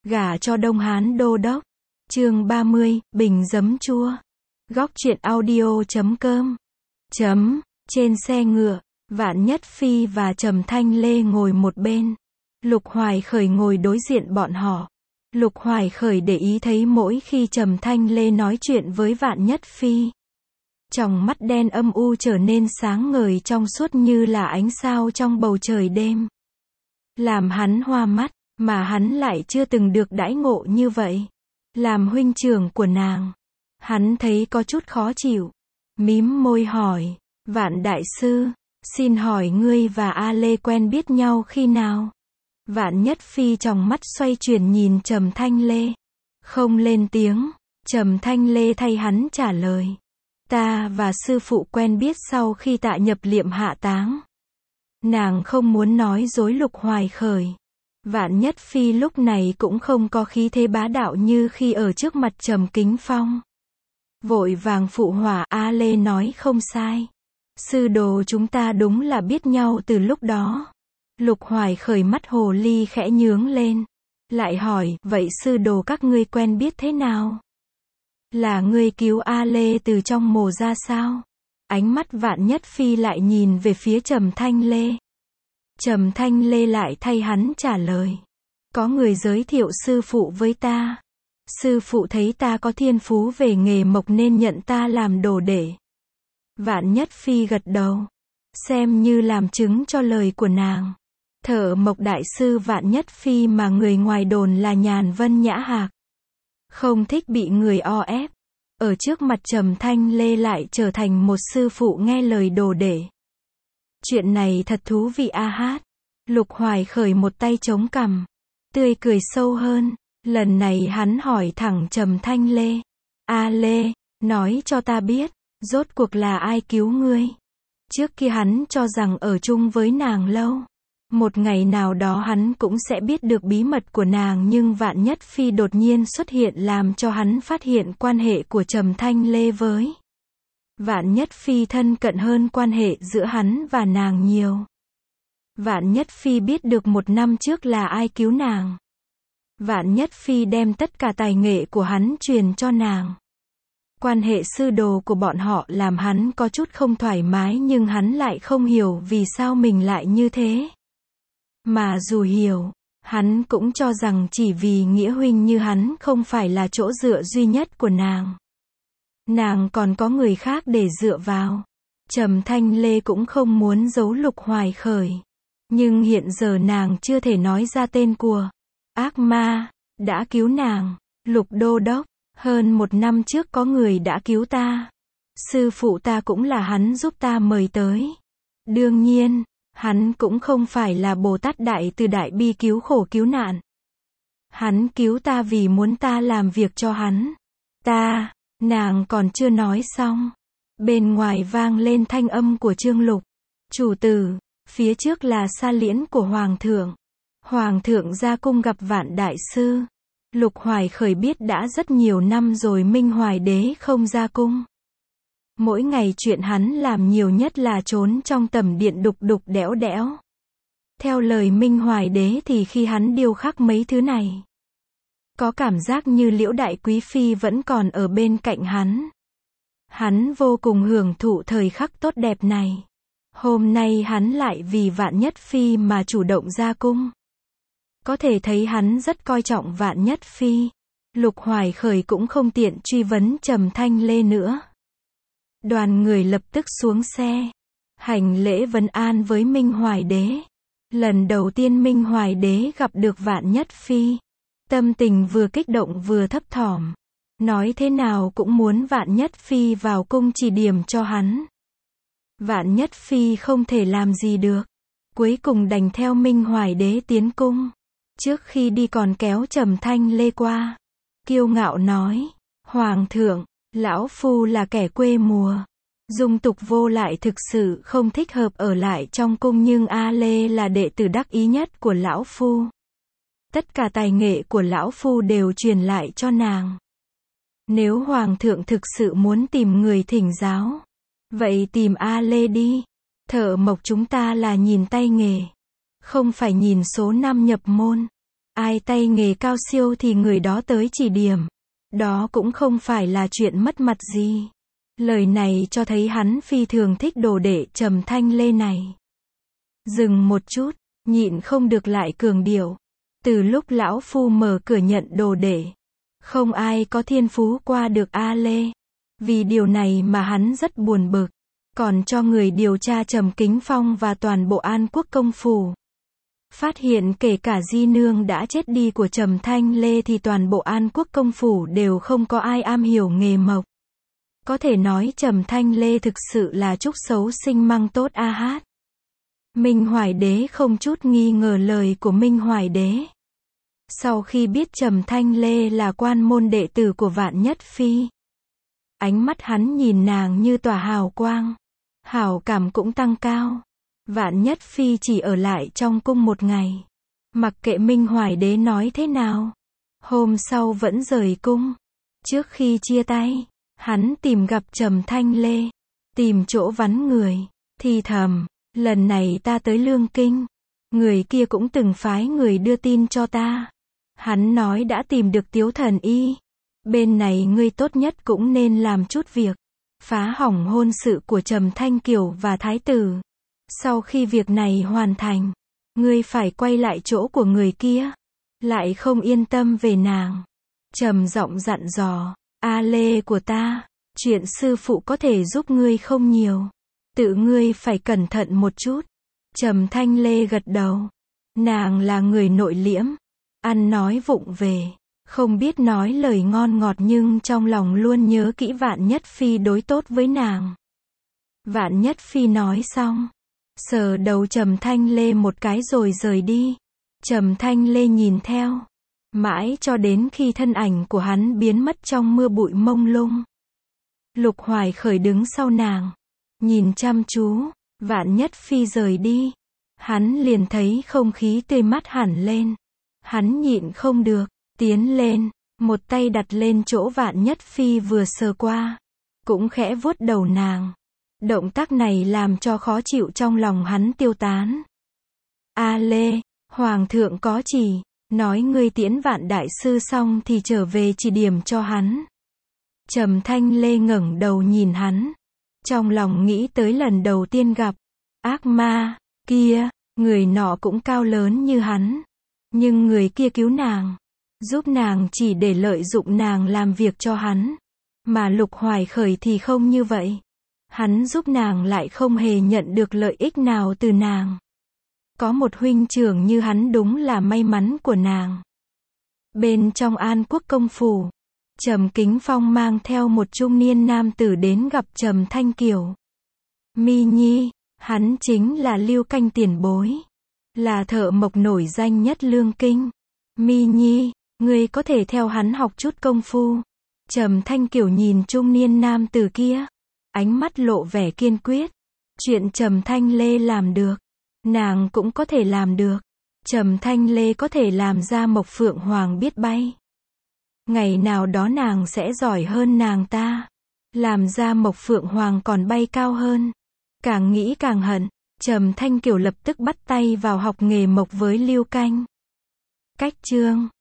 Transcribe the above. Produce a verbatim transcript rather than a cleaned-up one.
Gả cho Đông Hán đô đốc. Chương ba mươi, bình giấm chua. Góc truyện audio chấm com. Chấm, trên xe ngựa, Vạn Nhất Phi và Trầm Thanh Lê ngồi một bên. Lục Hoài Khởi ngồi đối diện bọn họ. Lục Hoài Khởi để ý thấy mỗi khi Trầm Thanh Lê nói chuyện với Vạn Nhất Phi, tròng mắt đen âm u trở nên sáng ngời trong suốt như là ánh sao trong bầu trời đêm. Làm hắn hoa mắt, mà hắn lại chưa từng được đãi ngộ như vậy. Làm huynh trưởng của nàng, hắn thấy có chút khó chịu. Mím môi hỏi, Vạn đại sư, xin hỏi ngươi và A Lê quen biết nhau khi nào? Vạn Nhất Phi trong mắt xoay chuyển nhìn Trầm Thanh Lê. Không lên tiếng, Trầm Thanh Lê thay hắn trả lời. Ta và sư phụ quen biết sau khi Tạ nhập liệm hạ táng. Nàng không muốn nói dối Lục Hoài Khởi. Vạn Nhất Phi lúc này cũng không có khí thế bá đạo như khi ở trước mặt Trầm Kính Phong. Vội vàng phụ họa, A Lê nói không sai. Sư đồ chúng ta đúng là biết nhau từ lúc đó. Lục Hoài Khởi mắt hồ ly khẽ nhướng lên. Lại hỏi, vậy sư đồ các ngươi quen biết thế nào? Là ngươi cứu A Lê từ trong mồ ra sao? Ánh mắt Vạn Nhất Phi lại nhìn về phía Trầm Thanh Lê. Trầm Thanh Lê lại thay hắn trả lời. Có người giới thiệu sư phụ với ta. Sư phụ thấy ta có thiên phú về nghề mộc nên nhận ta làm đồ đệ. Vạn Nhất Phi gật đầu, xem như làm chứng cho lời của nàng. Thợ mộc đại sư Vạn Nhất Phi mà người ngoài đồn là nhàn vân nhã hạc, không thích bị người o ép. Ở trước mặt Trầm Thanh Lê lại trở thành một sư phụ nghe lời đồ đệ. Chuyện này thật thú vị a hát. Lục Hoài Khởi một tay chống cằm, tươi cười sâu hơn. Lần này hắn hỏi thẳng Trầm Thanh Lê. A Lê, nói cho ta biết, rốt cuộc là ai cứu ngươi? Trước kia hắn cho rằng ở chung với nàng lâu, một ngày nào đó hắn cũng sẽ biết được bí mật của nàng, nhưng Vạn Nhất Phi đột nhiên xuất hiện làm cho hắn phát hiện quan hệ của Trầm Thanh Lê với Vạn Nhất Phi thân cận hơn quan hệ giữa hắn và nàng nhiều. Vạn Nhất Phi biết được một năm trước là ai cứu nàng. Vạn Nhất Phi đem tất cả tài nghệ của hắn truyền cho nàng. Quan hệ sư đồ của bọn họ làm hắn có chút không thoải mái, nhưng hắn lại không hiểu vì sao mình lại như thế. Mà dù hiểu, hắn cũng cho rằng chỉ vì nghĩa huynh như hắn không phải là chỗ dựa duy nhất của nàng. Nàng còn có người khác để dựa vào. Trầm Thanh Lê cũng không muốn giấu Lục Hoài Khởi. Nhưng hiện giờ nàng chưa thể nói ra tên của ác ma đã cứu nàng. Lục đô đốc, hơn một năm trước có người đã cứu ta. Sư phụ ta cũng là hắn giúp ta mời tới. Đương nhiên, hắn cũng không phải là Bồ Tát Đại Từ Đại Bi cứu khổ cứu nạn. Hắn cứu ta vì muốn ta làm việc cho hắn. Ta, nàng còn chưa nói xong. Bên ngoài vang lên thanh âm của Trương Lục. Chủ tử, phía trước là sa liễn của Hoàng thượng. Hoàng thượng ra cung gặp Vạn đại sư. Lục Hoài Khởi biết đã rất nhiều năm rồi Minh Hoài đế không ra cung. Mỗi ngày chuyện hắn làm nhiều nhất là trốn trong tầm điện đục đục đẽo đẽo. Theo lời Minh Hoài đế thì khi hắn điêu khắc mấy thứ này, có cảm giác như Liễu Đại Quý Phi vẫn còn ở bên cạnh hắn. Hắn vô cùng hưởng thụ thời khắc tốt đẹp này. Hôm nay hắn lại vì Vạn Nhất Phi mà chủ động ra cung. Có thể thấy hắn rất coi trọng Vạn Nhất Phi. Lục Hoài Khởi cũng không tiện truy vấn Trầm Thanh Lê nữa. Đoàn người lập tức xuống xe, hành lễ vấn an với Minh Hoài đế. Lần đầu tiên Minh Hoài đế gặp được Vạn Nhất Phi, tâm tình vừa kích động vừa thấp thỏm. Nói thế nào cũng muốn Vạn Nhất Phi vào cung chỉ điểm cho hắn. Vạn Nhất Phi không thể làm gì được, cuối cùng đành theo Minh Hoài đế tiến cung. Trước khi đi còn kéo Trầm Thanh Lê qua, kiêu ngạo nói, Hoàng thượng, lão phu là kẻ quê mùa, dung tục vô lại, thực sự không thích hợp ở lại trong cung, nhưng A Lê là đệ tử đắc ý nhất của lão phu. Tất cả tài nghệ của lão phu đều truyền lại cho nàng. Nếu Hoàng thượng thực sự muốn tìm người thỉnh giáo, vậy tìm A Lê đi. Thợ mộc chúng ta là nhìn tay nghề, không phải nhìn số năm nhập môn. Ai tay nghề cao siêu thì người đó tới chỉ điểm. Đó cũng không phải là chuyện mất mặt gì. Lời này cho thấy hắn phi thường thích đồ đệ Trầm Thanh Lê này. Dừng một chút, nhịn không được lại cường điệu. Từ lúc lão phu mở cửa nhận đồ đệ, không ai có thiên phú qua được A Lê. Vì điều này mà hắn rất buồn bực. Còn cho người điều tra Trầm Kính Phong và toàn bộ An Quốc công phủ. Phát hiện kể cả di nương đã chết đi của Trầm Thanh Lê thì toàn bộ An Quốc công phủ đều không có ai am hiểu nghề mộc. Có thể nói Trầm Thanh Lê thực sự là trúc xấu sinh măng tốt a hát. Minh Hoài Đế không chút nghi ngờ lời của Minh Hoài Đế. Sau khi biết Trầm Thanh Lê là quan môn đệ tử của Vạn Nhất Phi, ánh mắt hắn nhìn nàng như tỏa hào quang. Hảo cảm cũng tăng cao. Vạn Nhất Phi chỉ ở lại trong cung một ngày. Mặc kệ Minh Hoài Đế nói thế nào. Hôm sau vẫn rời cung. Trước khi chia tay, hắn tìm gặp Trầm Thanh Lê. Tìm chỗ vắng người. Thì thầm, lần này ta tới Lương Kinh. Người kia cũng từng phái người đưa tin cho ta. Hắn nói đã tìm được Tiếu Thần Y. Bên này ngươi tốt nhất cũng nên làm chút việc. Phá hỏng hôn sự của Trầm Thanh Kiều và Thái tử. Sau khi việc này hoàn thành, ngươi phải quay lại chỗ của người kia. Lại không yên tâm về nàng. Trầm giọng dặn dò, A Lê của ta, chuyện sư phụ có thể giúp ngươi không nhiều. Tự ngươi phải cẩn thận một chút. Trầm Thanh Lê gật đầu. Nàng là người nội liễm, ăn nói vụng về, không biết nói lời ngon ngọt nhưng trong lòng luôn nhớ kỹ Vạn Nhất Phi đối tốt với nàng. Vạn Nhất Phi nói xong, sờ đầu Trầm Thanh Lê một cái rồi rời đi. Trầm Thanh Lê nhìn theo, mãi cho đến khi thân ảnh của hắn biến mất trong mưa bụi mông lung. Lục Hoài Khởi đứng sau nàng, nhìn chăm chú. Vạn Nhất Phi rời đi, hắn liền thấy không khí tươi mát hẳn lên. Hắn nhịn không được, tiến lên, một tay đặt lên chỗ Vạn Nhất Phi vừa sờ qua, cũng khẽ vuốt đầu nàng. Động tác này làm cho khó chịu trong lòng hắn tiêu tán. A Lê, Hoàng thượng có chỉ, nói ngươi tiễn Vạn đại sư xong thì trở về chỉ điểm cho hắn. Trầm Thanh Lê ngẩng đầu nhìn hắn, trong lòng nghĩ tới lần đầu tiên gặp ác ma kia, người nọ cũng cao lớn như hắn, nhưng người kia cứu nàng, giúp nàng chỉ để lợi dụng nàng làm việc cho hắn, mà Lục Hoài Khởi thì không như vậy. Hắn giúp nàng lại không hề nhận được lợi ích nào từ nàng. Có một huynh trưởng như hắn đúng là may mắn của nàng. Bên trong An Quốc công phủ, Trầm Kính Phong mang theo một trung niên nam tử đến gặp Trầm Thanh Kiều. Mi Nhi, hắn chính là Lưu Canh tiền bối, là thợ mộc nổi danh nhất Lương Kinh. Mi Nhi, ngươi có thể theo hắn học chút công phu. Trầm Thanh Kiều nhìn trung niên nam tử kia, ánh mắt lộ vẻ kiên quyết. Chuyện Trầm Thanh Lê làm được, nàng cũng có thể làm được. Trầm Thanh Lê có thể làm ra Mộc Phượng Hoàng biết bay. Ngày nào đó nàng sẽ giỏi hơn nàng ta. Làm ra Mộc Phượng Hoàng còn bay cao hơn. Càng nghĩ càng hận, Trầm Thanh Kiều lập tức bắt tay vào học nghề mộc với Lưu Canh. Cách chương